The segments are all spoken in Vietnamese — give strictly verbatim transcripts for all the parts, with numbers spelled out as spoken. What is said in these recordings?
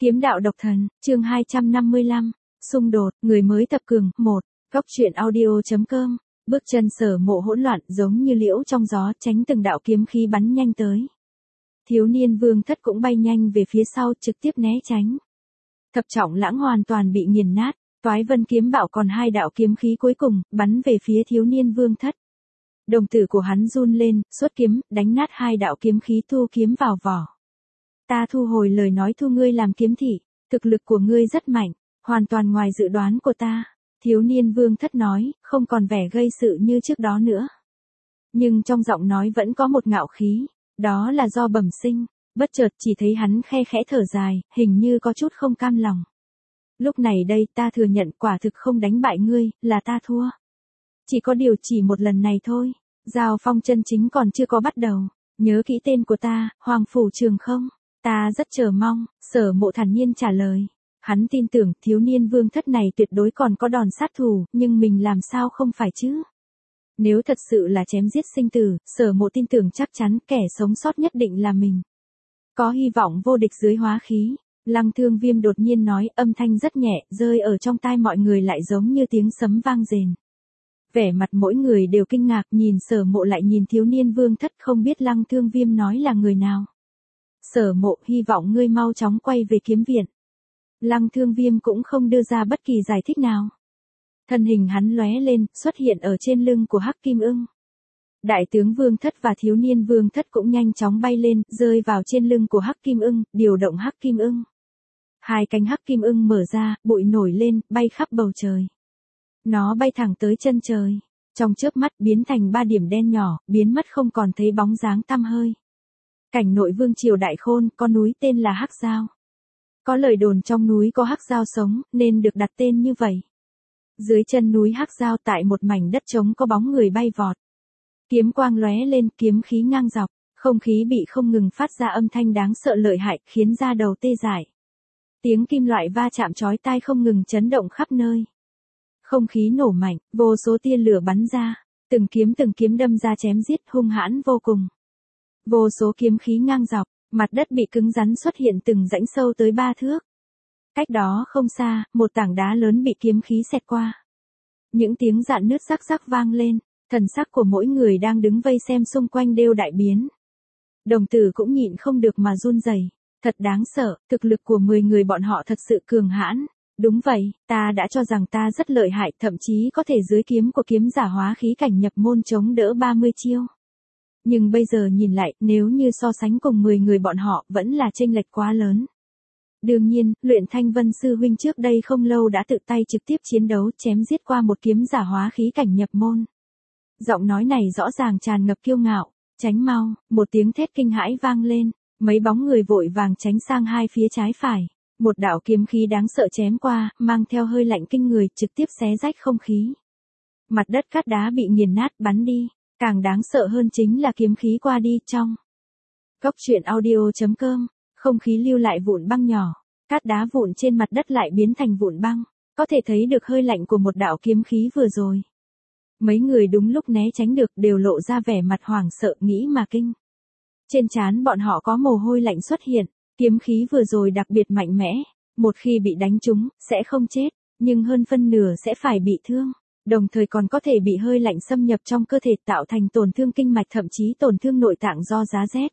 Kiếm đạo độc thần, chương hai trăm năm mươi lăm, xung đột, người mới tập cường, một, góc truyện audio.com, bước chân Sở Mộ hỗn loạn giống như liễu trong gió, tránh từng đạo kiếm khí bắn nhanh tới. Thiếu niên Vương Thất cũng bay nhanh về phía sau, trực tiếp né tránh. Thập trọng lãng hoàn toàn bị nghiền nát, Toái Vân kiếm bạo còn hai đạo kiếm khí cuối cùng, bắn về phía thiếu niên Vương Thất. Đồng tử của hắn run lên, xuất kiếm, đánh nát hai đạo kiếm khí, thu kiếm vào vỏ. Ta thu hồi lời nói thu ngươi làm kiếm thị, thực lực của ngươi rất mạnh, hoàn toàn ngoài dự đoán của ta. Thiếu niên Vương Thất nói, không còn vẻ gây sự như trước đó nữa. Nhưng trong giọng nói vẫn có một ngạo khí, đó là do bẩm sinh, bất chợt chỉ thấy hắn khe khẽ thở dài, hình như có chút không cam lòng. Lúc này đây ta thừa nhận quả thực không đánh bại ngươi, là ta thua. Chỉ có điều chỉ một lần này thôi, giao phong chân chính còn chưa có bắt đầu, nhớ kỹ tên của ta, Hoàng Phủ Trường không? Ta rất chờ mong, Sở Mộ thản nhiên trả lời. Hắn tin tưởng thiếu niên Vương Thất này tuyệt đối còn có đòn sát thủ, nhưng mình làm sao không phải chứ? Nếu thật sự là chém giết sinh tử, Sở Mộ tin tưởng chắc chắn kẻ sống sót nhất định là mình. Có hy vọng vô địch dưới hóa khí. Lăng Thương Viêm đột nhiên nói, âm thanh rất nhẹ, rơi ở trong tai mọi người lại giống như tiếng sấm vang rền. Vẻ mặt mỗi người đều kinh ngạc, nhìn Sở Mộ lại nhìn thiếu niên Vương Thất, không biết Lăng Thương Viêm nói là người nào. Sở Mộ, hy vọng ngươi mau chóng quay về kiếm viện. Lăng Thương Viêm cũng không đưa ra bất kỳ giải thích nào. Thân hình hắn lóe lên, xuất hiện ở trên lưng của Hắc Kim Ưng. Đại tướng Vương Thất và thiếu niên Vương Thất cũng nhanh chóng bay lên, rơi vào trên lưng của Hắc Kim Ưng, điều động Hắc Kim Ưng. Hai cánh Hắc Kim Ưng mở ra, bụi nổi lên, bay khắp bầu trời. Nó bay thẳng tới chân trời, trong chớp mắt biến thành ba điểm đen nhỏ, biến mất không còn thấy bóng dáng tăm hơi. Cảnh nội vương triều Đại Khôn, có núi tên là Hắc Giao. Có lời đồn trong núi có Hắc Giao sống, nên được đặt tên như vậy. Dưới chân núi Hắc Giao tại một mảnh đất trống có bóng người bay vọt. Kiếm quang lóe lên, kiếm khí ngang dọc, không khí bị không ngừng phát ra âm thanh đáng sợ lợi hại, khiến da đầu tê dại. Tiếng kim loại va chạm chói tai không ngừng chấn động khắp nơi. Không khí nổ mạnh, vô số tia lửa bắn ra, từng kiếm từng kiếm đâm ra chém giết hung hãn vô cùng. Vô số kiếm khí ngang dọc, mặt đất bị cứng rắn xuất hiện từng rãnh sâu tới ba thước. Cách đó không xa, một tảng đá lớn bị kiếm khí xẹt qua. Những tiếng rạn nứt rắc rắc vang lên, thần sắc của mỗi người đang đứng vây xem xung quanh đều đại biến. Đồng tử cũng nhịn không được mà run rẩy, thật đáng sợ, thực lực của mười người bọn họ thật sự cường hãn. Đúng vậy, ta đã cho rằng ta rất lợi hại, thậm chí có thể dưới kiếm của kiếm giả hóa khí cảnh nhập môn chống đỡ ba mươi chiêu. Nhưng bây giờ nhìn lại, nếu như so sánh cùng mười người bọn họ, vẫn là chênh lệch quá lớn. Đương nhiên, Luyện Thanh Vân sư huynh trước đây không lâu đã tự tay trực tiếp chiến đấu, chém giết qua một kiếm giả hóa khí cảnh nhập môn. Giọng nói này rõ ràng tràn ngập kiêu ngạo, tránh mau, một tiếng thét kinh hãi vang lên, mấy bóng người vội vàng tránh sang hai phía trái phải. Một đạo kiếm khí đáng sợ chém qua, mang theo hơi lạnh kinh người, trực tiếp xé rách không khí. Mặt đất cát đá bị nghiền nát bắn đi, càng đáng sợ hơn chính là kiếm khí qua đi trong. Góc truyện audio.com, không khí lưu lại vụn băng nhỏ, cát đá vụn trên mặt đất lại biến thành vụn băng, có thể thấy được hơi lạnh của một đạo kiếm khí vừa rồi. Mấy người đúng lúc né tránh được đều lộ ra vẻ mặt hoảng sợ nghĩ mà kinh. Trên trán bọn họ có mồ hôi lạnh xuất hiện. Kiếm khí vừa rồi đặc biệt mạnh mẽ, một khi bị đánh trúng, sẽ không chết, nhưng hơn phân nửa sẽ phải bị thương, đồng thời còn có thể bị hơi lạnh xâm nhập trong cơ thể tạo thành tổn thương kinh mạch thậm chí tổn thương nội tạng do giá rét.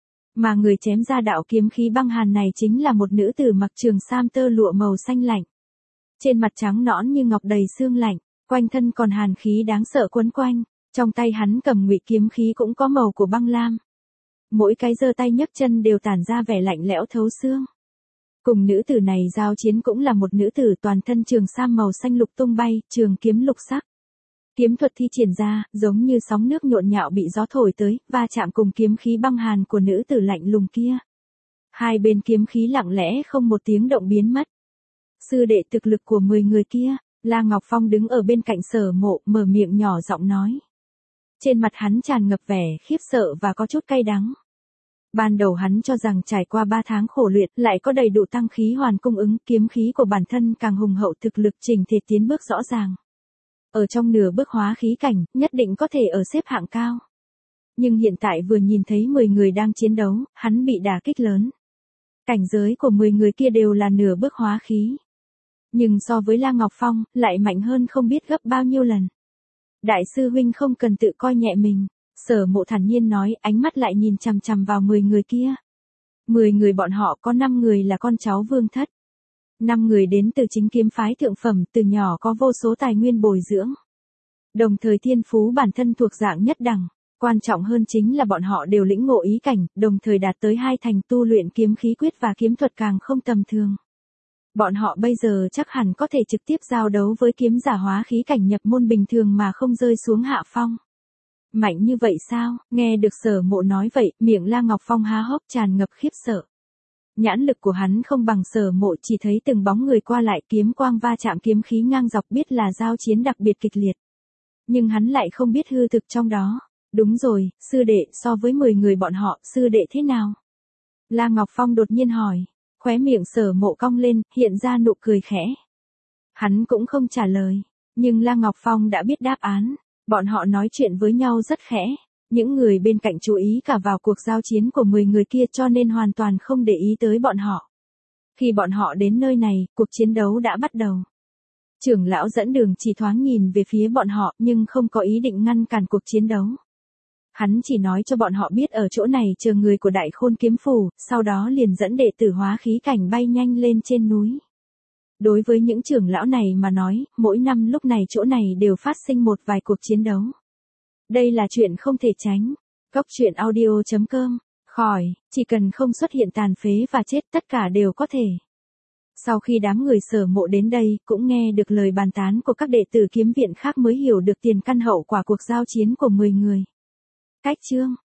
Mà người chém ra đạo kiếm khí băng hàn này chính là một nữ tử mặc trường sam tơ lụa màu xanh lạnh. Trên mặt trắng nõn như ngọc đầy xương lạnh, quanh thân còn hàn khí đáng sợ quấn quanh, trong tay hắn cầm ngụy kiếm khí cũng có màu của băng lam. Mỗi cái giơ tay nhấc chân đều tản ra vẻ lạnh lẽo thấu xương. Cùng nữ tử này giao chiến cũng là một nữ tử toàn thân trường sam màu xanh lục tung bay, trường kiếm lục sắc. Kiếm thuật thi triển ra, giống như sóng nước nhộn nhạo bị gió thổi tới, va chạm cùng kiếm khí băng hàn của nữ tử lạnh lùng kia. Hai bên kiếm khí lặng lẽ không một tiếng động biến mất. Sư đệ thực lực của mười người kia, La Ngọc Phong đứng ở bên cạnh Sở Mộ, mở miệng nhỏ giọng nói. Trên mặt hắn tràn ngập vẻ khiếp sợ và có chút cay đắng. Ban đầu hắn cho rằng trải qua ba tháng khổ luyện lại có đầy đủ tăng khí hoàn cung ứng, kiếm khí của bản thân càng hùng hậu, thực lực chỉnh thể tiến bước rõ ràng. Ở trong nửa bước hóa khí cảnh, nhất định có thể ở xếp hạng cao. Nhưng hiện tại vừa nhìn thấy mười người đang chiến đấu, hắn bị đả kích lớn. Cảnh giới của mười người kia đều là nửa bước hóa khí. Nhưng so với La Ngọc Phong, lại mạnh hơn không biết gấp bao nhiêu lần. Đại sư huynh không cần tự coi nhẹ mình. Sở Mộ thản nhiên nói, ánh mắt lại nhìn chằm chằm vào mười người kia. mười người bọn họ có năm người là con cháu vương thất. năm người đến từ chính kiếm phái thượng phẩm, từ nhỏ có vô số tài nguyên bồi dưỡng. Đồng thời thiên phú bản thân thuộc dạng nhất đẳng. Quan trọng hơn chính là bọn họ đều lĩnh ngộ ý cảnh, đồng thời đạt tới hai thành tu luyện kiếm khí quyết và kiếm thuật càng không tầm thường. Bọn họ bây giờ chắc hẳn có thể trực tiếp giao đấu với kiếm giả hóa khí cảnh nhập môn bình thường mà không rơi xuống hạ phong. Mạnh như vậy sao? Nghe được Sở Mộ nói vậy, miệng La Ngọc Phong há hốc tràn ngập khiếp sợ. Nhãn lực của hắn không bằng Sở Mộ, chỉ thấy từng bóng người qua lại, kiếm quang va chạm, kiếm khí ngang dọc, biết là giao chiến đặc biệt kịch liệt. Nhưng hắn lại không biết hư thực trong đó. Đúng rồi, sư đệ, so với mười người bọn họ, sư đệ thế nào? La Ngọc Phong đột nhiên hỏi. Khóe miệng Sở Mộ cong lên, hiện ra nụ cười khẽ. Hắn cũng không trả lời. Nhưng La Ngọc Phong đã biết đáp án. Bọn họ nói chuyện với nhau rất khẽ. Những người bên cạnh chú ý cả vào cuộc giao chiến của mười người kia, cho nên hoàn toàn không để ý tới bọn họ. Khi bọn họ đến nơi này, cuộc chiến đấu đã bắt đầu. Trưởng lão dẫn đường chỉ thoáng nhìn về phía bọn họ, nhưng không có ý định ngăn cản cuộc chiến đấu. Hắn chỉ nói cho bọn họ biết ở chỗ này chờ người của Đại Khôn Kiếm Phủ, sau đó liền dẫn đệ tử hóa khí cảnh bay nhanh lên trên núi. Đối với những trưởng lão này mà nói, mỗi năm lúc này chỗ này đều phát sinh một vài cuộc chiến đấu. Đây là chuyện không thể tránh. Góc truyện audio chấm com. Khỏi, chỉ cần không xuất hiện tàn phế và chết, tất cả đều có thể. Sau khi đám người Sở Mộ đến đây, cũng nghe được lời bàn tán của các đệ tử kiếm viện khác mới hiểu được tiền căn hậu quả cuộc giao chiến của mười người. Cách chương